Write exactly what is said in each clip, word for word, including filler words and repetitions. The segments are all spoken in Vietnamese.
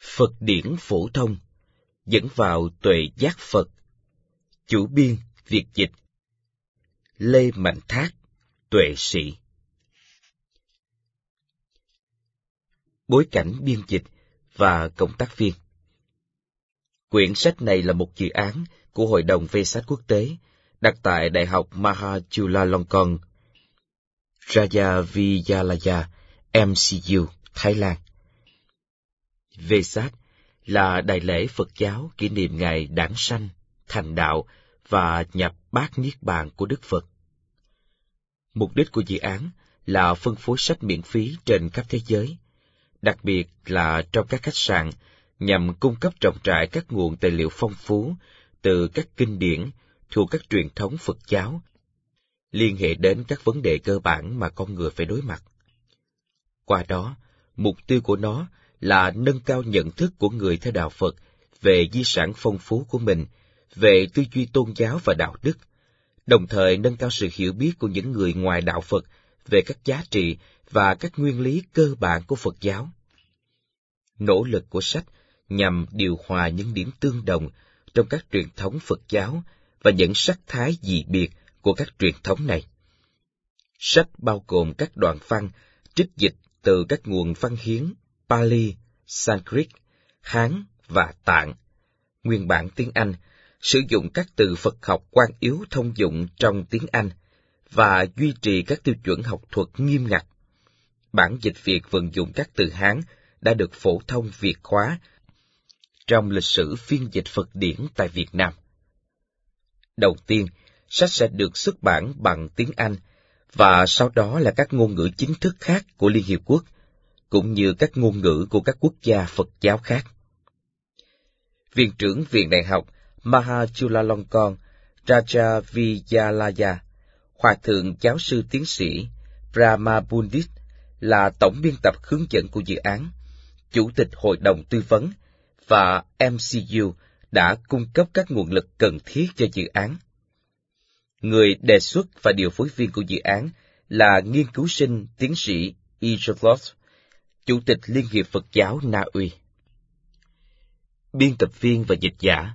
Phật điển phổ thông, dẫn vào tuệ giác Phật. Chủ biên Việt dịch Lê Mạnh Thác, tuệ sĩ. Bối cảnh biên dịch và cộng tác viên. Quyển sách này là một dự án của Hội đồng Vê sách Quốc tế, đặt tại Đại học Mahachulalongkorn, Raya Vijayalaya, em xê u, Thái Lan. Vê sách là đại lễ Phật giáo kỷ niệm ngày đản sanh, thành đạo và nhập bát niết bàn của Đức Phật. Mục đích của dự án là phân phối sách miễn phí trên khắp thế giới, đặc biệt là trong các khách sạn, nhằm cung cấp rộng rãi các nguồn tài liệu phong phú từ các kinh điển thuộc các truyền thống Phật giáo, liên hệ đến các vấn đề cơ bản mà con người phải đối mặt. Qua đó, mục tiêu của nó là nâng cao nhận thức của người theo đạo Phật về di sản phong phú của mình, về tư duy tôn giáo và đạo đức, đồng thời nâng cao sự hiểu biết của những người ngoài đạo Phật về các giá trị và các nguyên lý cơ bản của Phật giáo. Nỗ lực của sách nhằm điều hòa những điểm tương đồng trong các truyền thống Phật giáo và những sắc thái dị biệt của các truyền thống này. Sách bao gồm các đoạn văn trích dịch từ các nguồn văn hiến Pali, Sanskrit, Hán và Tạng, nguyên bản tiếng Anh, sử dụng các từ Phật học quan yếu thông dụng trong tiếng Anh và duy trì các tiêu chuẩn học thuật nghiêm ngặt. Bản dịch Việt vận dụng các từ Hán đã được phổ thông Việt hóa trong lịch sử phiên dịch Phật điển tại Việt Nam. Đầu tiên, sách sẽ được xuất bản bằng tiếng Anh, và sau đó là các ngôn ngữ chính thức khác của Liên Hiệp Quốc, cũng như các ngôn ngữ của các quốc gia Phật giáo khác. Viện trưởng Viện Đại học Mahachulalongkorn, Raya Vijayalaya, Hòa thượng giáo sư tiến sĩ Brahma Pundit là tổng biên tập hướng dẫn của dự án, chủ tịch hội đồng tư vấn, và em xê u đã cung cấp các nguồn lực cần thiết cho dự án. Người đề xuất và điều phối viên của dự án là nghiên cứu sinh tiến sĩ Isolot, chủ tịch Liên hiệp Phật giáo Na Uy. Biên tập viên và dịch giả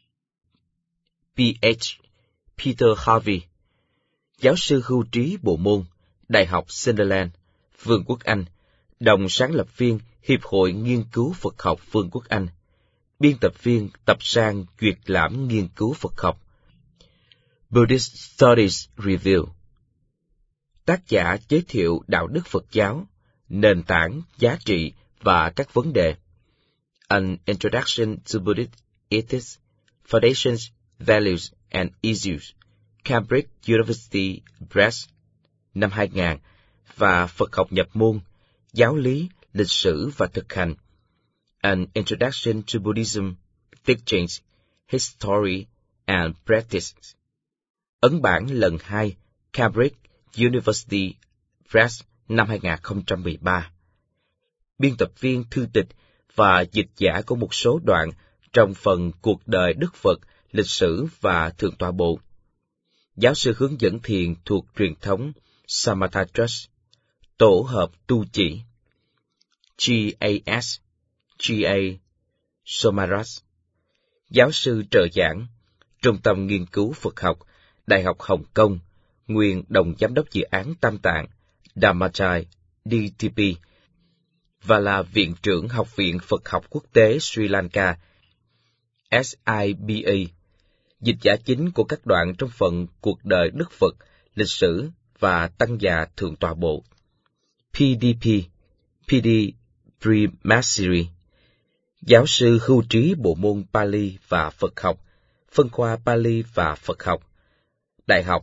pê hát Peter Harvey, giáo sư hưu trí bộ môn, Đại học Sunderland, Vương quốc Anh, đồng sáng lập viên Hiệp hội Nghiên cứu Phật học Vương quốc Anh, biên tập viên tập san Duyệt lãm nghiên cứu Phật học, Buddhist Studies Review. Tác giả giới thiệu đạo đức Phật giáo, nền tảng, giá trị và các vấn đề. An Introduction to Buddhist Ethics, Foundations, Values and Issues, Cambridge University Press, năm hai nghìn, và Phật học nhập môn, giáo lý, lịch sử và thực hành. An Introduction to Buddhism, Teachings, History and Practice. Ấn bản lần hai, Cambridge University Press, năm hai nghìn không trăm mười ba. Biên tập viên thư tịch và dịch giả của một số đoạn trong phần Cuộc đời Đức Phật, lịch sử và Thượng tọa bộ. Giáo sư hướng dẫn thiền thuộc truyền thống Samatha Trust, tổ hợp tu chỉ. giê a ét, giê a Somaras. Giáo sư trợ giảng, Trung tâm Nghiên cứu Phật học, Đại học Hồng Kông, nguyên đồng giám đốc dự án Tam Tạng, Dhammayai, đê tê pê, và là Viện trưởng Học viện Phật học Quốc tế Sri Lanka, ét i bê a, dịch giả chính của các đoạn trong phần Cuộc đời Đức Phật, lịch sử và Tăng già Thượng tọa bộ. pê đê pê, pê đê Premasiri, giáo sư hưu trí bộ môn Pali và Phật học, phân khoa Pali và Phật học, Đại học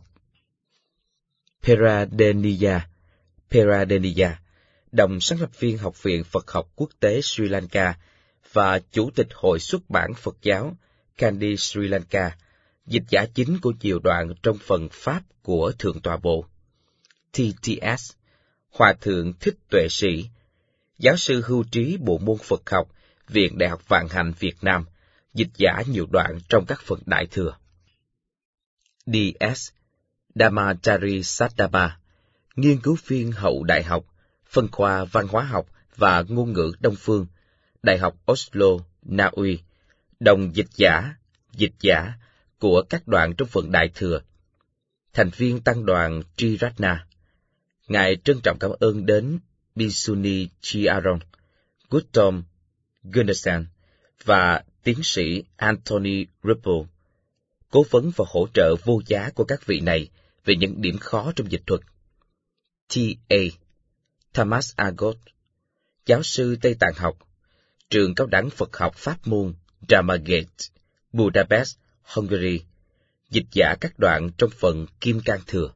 Peradeniya, Peradeniya, đồng sáng lập viên Học viện Phật học Quốc tế Sri Lanka và Chủ tịch Hội xuất bản Phật giáo Kandy Sri Lanka, dịch giả chính của nhiều đoạn trong phần Pháp của Thượng tọa bộ. tê tê ét, Hòa thượng Thích Tuệ Sĩ, giáo sư hưu trí bộ môn Phật học, Viện Đại học Vạn Hạnh Việt Nam, dịch giả nhiều đoạn trong các phần Đại thừa. đê ét, Dhammatari Saddaba, nghiên cứu viên hậu đại học, phân khoa văn hóa học và ngôn ngữ Đông phương, Đại học Oslo, Na Uy, đồng dịch giả, dịch giả của các đoạn trong phần Đại Thừa. Thành viên tăng đoàn Triratna, Ngài trân trọng cảm ơn đến Bhishuni Chiaron, Guttom Gundersen và tiến sĩ Anthony Ripple, cố vấn và hỗ trợ vô giá của các vị này về những điểm khó trong dịch thuật. T A Thomas Agot, giáo sư Tây Tạng học, trường cao đẳng Phật học pháp môn Dharmagate, Budapest, Hungary, dịch giả các đoạn trong phần Kim Cang Thừa.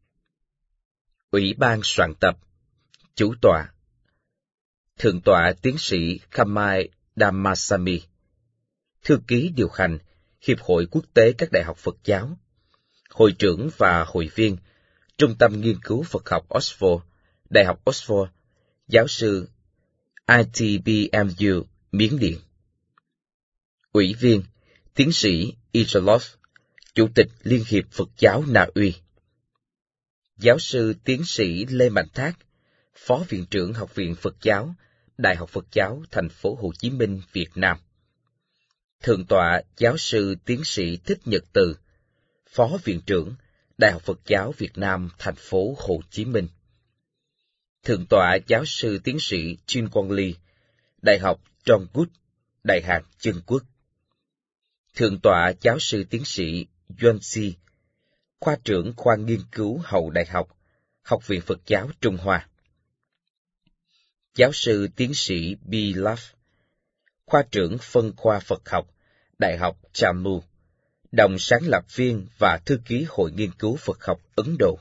Ủy ban soạn tập, chủ tọa, Thượng tọa tiến sĩ Khamai Dhammasami, thư ký điều hành Hiệp hội Quốc tế các đại học Phật giáo, hội trưởng và hội viên Trung tâm Nghiên cứu Phật học Oxford, Đại học Oxford, giáo sư I T B M U, Miến Điện. Ủy viên, tiến sĩ Isoloff, Chủ tịch Liên hiệp Phật giáo Na Uy. Giáo sư tiến sĩ Lê Mạnh Thác, Phó Viện trưởng Học viện Phật giáo, Đại học Phật giáo Thành phố Hồ Chí Minh, Việt Nam. Thượng tọa giáo sư tiến sĩ Thích Nhật Từ, Phó Viện trưởng Đại học Phật giáo Việt Nam, Thành phố Hồ Chí Minh. Thượng tọa giáo sư tiến sĩ Jin Quang Ly, Đại học John Good, Đại hạt Chân Quốc. Thượng tọa giáo sư tiến sĩ Yuan Si, khoa trưởng khoa nghiên cứu hậu đại học, Học viện Phật giáo Trung Hoa. Giáo sư tiến sĩ B. Love, khoa trưởng phân khoa Phật học, Đại học Jammu, đồng sáng lập viên và thư ký Hội nghiên cứu Phật học Ấn Độ.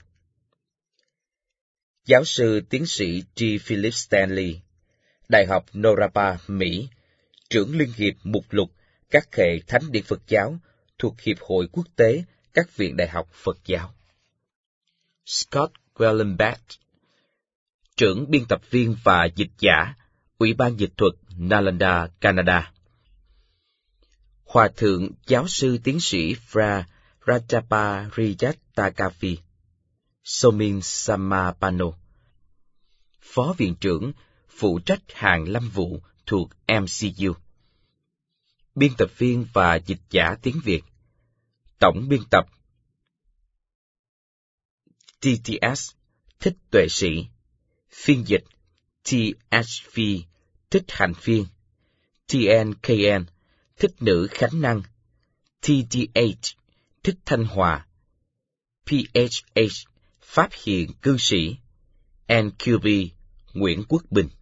Giáo sư tiến sĩ G. Philip Stanley, Đại học Norapa, Mỹ, trưởng Liên hiệp mục lục các hệ thánh điển Phật giáo thuộc Hiệp hội Quốc tế các viện đại học Phật giáo. Scott Wellenbach, trưởng biên tập viên và dịch giả, Ủy ban dịch thuật Nalanda, Canada. Hòa thượng giáo sư tiến sĩ Fra Rajapa Rijatakavi, Somin Samapano, Phó Viện trưởng, phụ trách hàng lâm vụ thuộc M C U. Biên tập viên và dịch giả tiếng Việt, tổng biên tập T T S, Thích Tuệ Sĩ, phiên dịch T H V, Thích Hành Phiên, T N K N, Thích Nữ Khánh Năng, T D H, Thích Thanh Hòa, P H H, Pháp Hiện Cư Sĩ, N Q B, Nguyễn Quốc Bình.